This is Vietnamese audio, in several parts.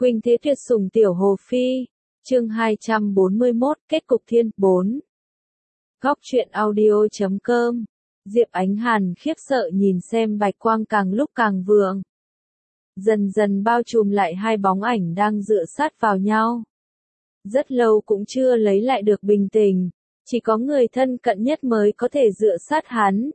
Khuynh thế tuyệt sủng tiểu hồ phi. Chương 241, kết cục thiên 4. Góc truyện audio.com. Diệp Ánh Hàn khiếp sợ nhìn xem bạch quang càng lúc càng vượng. Dần dần bao trùm lại hai bóng ảnh đang dựa sát vào nhau. Rất lâu cũng chưa lấy lại được bình tĩnh, chỉ có người thân cận nhất mới có thể dựa sát hắn.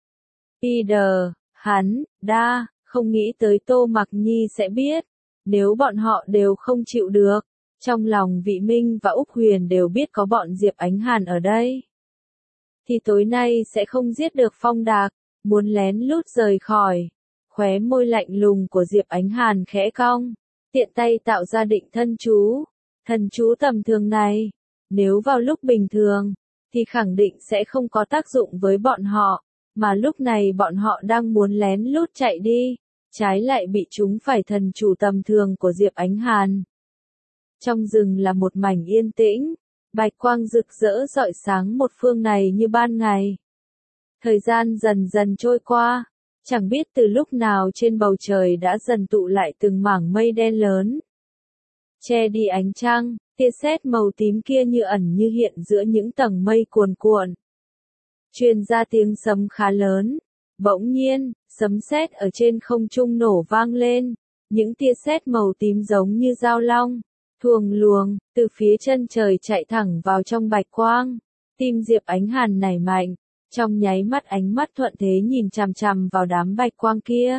Peter, hắn, không nghĩ tới Tô Mặc Nhi sẽ biết. Nếu bọn họ đều không chịu được, trong lòng Vị Minh và Úc Huyền đều biết có bọn Diệp Ánh Hàn ở đây, thì tối nay sẽ không giết được Phong Đạc, muốn lén lút rời khỏi. Khóe môi lạnh lùng của Diệp Ánh Hàn khẽ cong, tiện tay tạo ra định thân chú. Thần chú tầm thường này, nếu vào lúc bình thường, thì khẳng định sẽ không có tác dụng với bọn họ, mà lúc này bọn họ đang muốn lén lút chạy đi, trái lại bị chúng phải thần chủ tầm thường của Diệp Ánh Hàn. Trong rừng là một mảnh yên tĩnh, bạch quang rực rỡ rọi sáng một phương này như ban ngày. Thời gian dần dần trôi qua, chẳng biết từ lúc nào trên bầu trời đã dần tụ lại từng mảng mây đen lớn. Che đi ánh trăng, tia sét màu tím kia như ẩn như hiện giữa những tầng mây cuồn cuộn. Truyền ra tiếng sấm khá lớn. Bỗng nhiên, sấm sét ở trên không trung nổ vang lên, những tia sét màu tím giống như dao long, thuồng luồng, từ phía chân trời chạy thẳng vào trong bạch quang. Tim Diệp Ánh Hàn nảy mạnh, trong nháy mắt ánh mắt thuận thế nhìn chằm chằm vào đám bạch quang kia.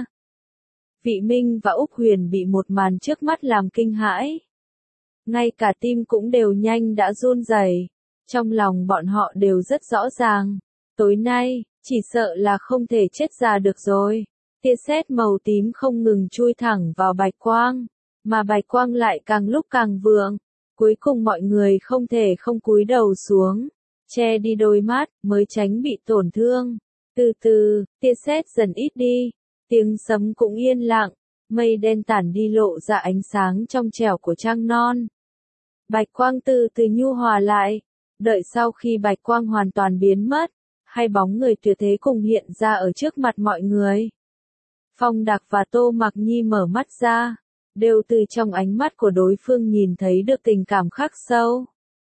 Vị Minh và Úc Huyền bị một màn trước mắt làm kinh hãi. Ngay cả tim cũng đều nhanh đã run rẩy, trong lòng bọn họ đều rất rõ ràng, tối nay, chỉ sợ là không thể chết già được rồi. Tia sét màu tím không ngừng chui thẳng vào bạch quang, mà bạch quang lại càng lúc càng vượng. Cuối cùng mọi người không thể không cúi đầu xuống, che đi đôi mắt, mới tránh bị tổn thương. Từ từ, tia sét dần ít đi, tiếng sấm cũng yên lặng, mây đen tản đi lộ ra ánh sáng trong trẻo của trăng non. Bạch quang từ từ nhu hòa lại, đợi sau khi bạch quang hoàn toàn biến mất, hai bóng người tuyệt thế cùng hiện ra ở trước mặt mọi người. Phong Đạc và Tô Mặc Nhi mở mắt ra, đều từ trong ánh mắt của đối phương nhìn thấy được tình cảm khắc sâu.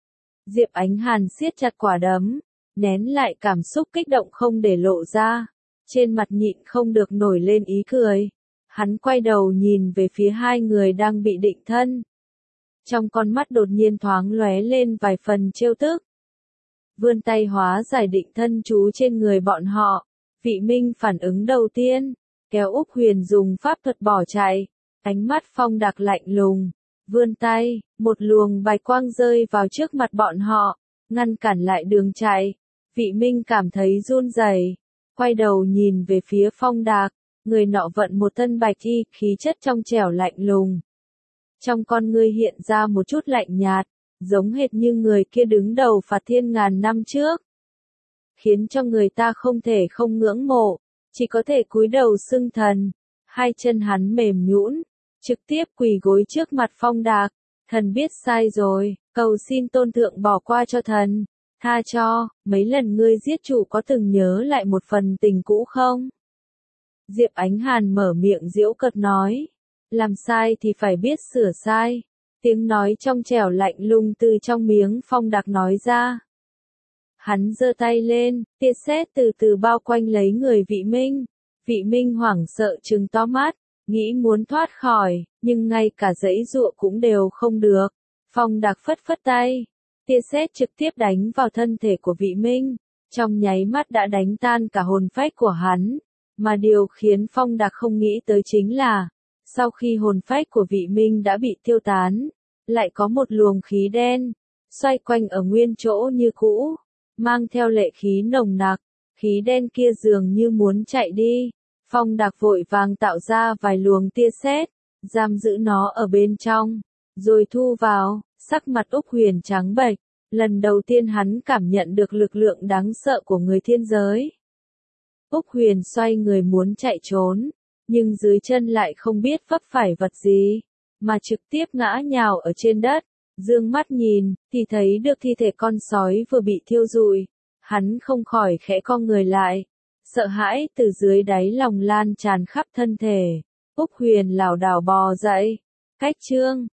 Diệp Ánh Hàn siết chặt quả đấm, nén lại cảm xúc kích động không để lộ ra, trên mặt nhịn không được nổi lên ý cười. Hắn quay đầu nhìn về phía hai người đang bị định thân. Trong con mắt đột nhiên thoáng lóe lên vài phần trêu tức. Vươn tay hóa giải định thân chú trên người bọn họ. Vị Minh phản ứng đầu tiên, kéo Úc Huyền dùng pháp thuật bỏ chạy. Ánh mắt Phong Đạc lạnh lùng, vươn tay, một luồng bạch quang rơi vào trước mặt bọn họ, ngăn cản lại đường chạy. Vị Minh cảm thấy run rẩy, quay đầu nhìn về phía Phong Đạc, người nọ vận một thân bạch y, khí chất trong trẻo lạnh lùng. Trong con ngươi hiện ra một chút lạnh nhạt, giống hệt như người kia đứng đầu phạt thiên ngàn năm trước. Khiến cho người ta không thể không ngưỡng mộ, chỉ có thể cúi đầu xưng thần. Hai chân hắn mềm nhũn, trực tiếp quỳ gối trước mặt Phong Đạc. Thần biết sai rồi, cầu xin tôn thượng bỏ qua cho thần, tha cho, mấy lần ngươi giết chủ có từng nhớ lại một phần tình cũ không? Diệp Ánh Hàn mở miệng giễu cợt nói. Làm sai thì phải biết sửa sai. Tiếng nói trong trẻo lạnh lùng từ trong miếng Phong Đạc nói ra. Hắn giơ tay lên, tia sét từ từ bao quanh lấy người Vị Minh. Vị Minh hoảng sợ trừng to mắt, nghĩ muốn thoát khỏi, nhưng ngay cả giãy giụa cũng đều không được. Phong Đạc phất phất tay, tia sét trực tiếp đánh vào thân thể của Vị Minh, trong nháy mắt đã đánh tan cả hồn phách của hắn. Mà điều khiến Phong Đạc không nghĩ tới chính là, sau khi hồn phách của Vị Minh đã bị tiêu tán, lại có một luồng khí đen, xoay quanh ở nguyên chỗ như cũ, mang theo lệ khí nồng nặc, khí đen kia dường như muốn chạy đi. Phong Đạc vội vàng tạo ra vài luồng tia sét, giam giữ nó ở bên trong, rồi thu vào. Sắc mặt Úc Huyền trắng bệch, lần đầu tiên hắn cảm nhận được lực lượng đáng sợ của người thiên giới. Úc Huyền xoay người muốn chạy trốn, nhưng dưới chân lại không biết vấp phải vật gì, mà trực tiếp ngã nhào ở trên đất. Dương mắt nhìn, thì thấy được thi thể con sói vừa bị thiêu rụi. Hắn không khỏi khẽ cong người lại. Sợ hãi từ dưới đáy lòng lan tràn khắp thân thể. Úc Huyền lảo đảo bò dậy. Cách chương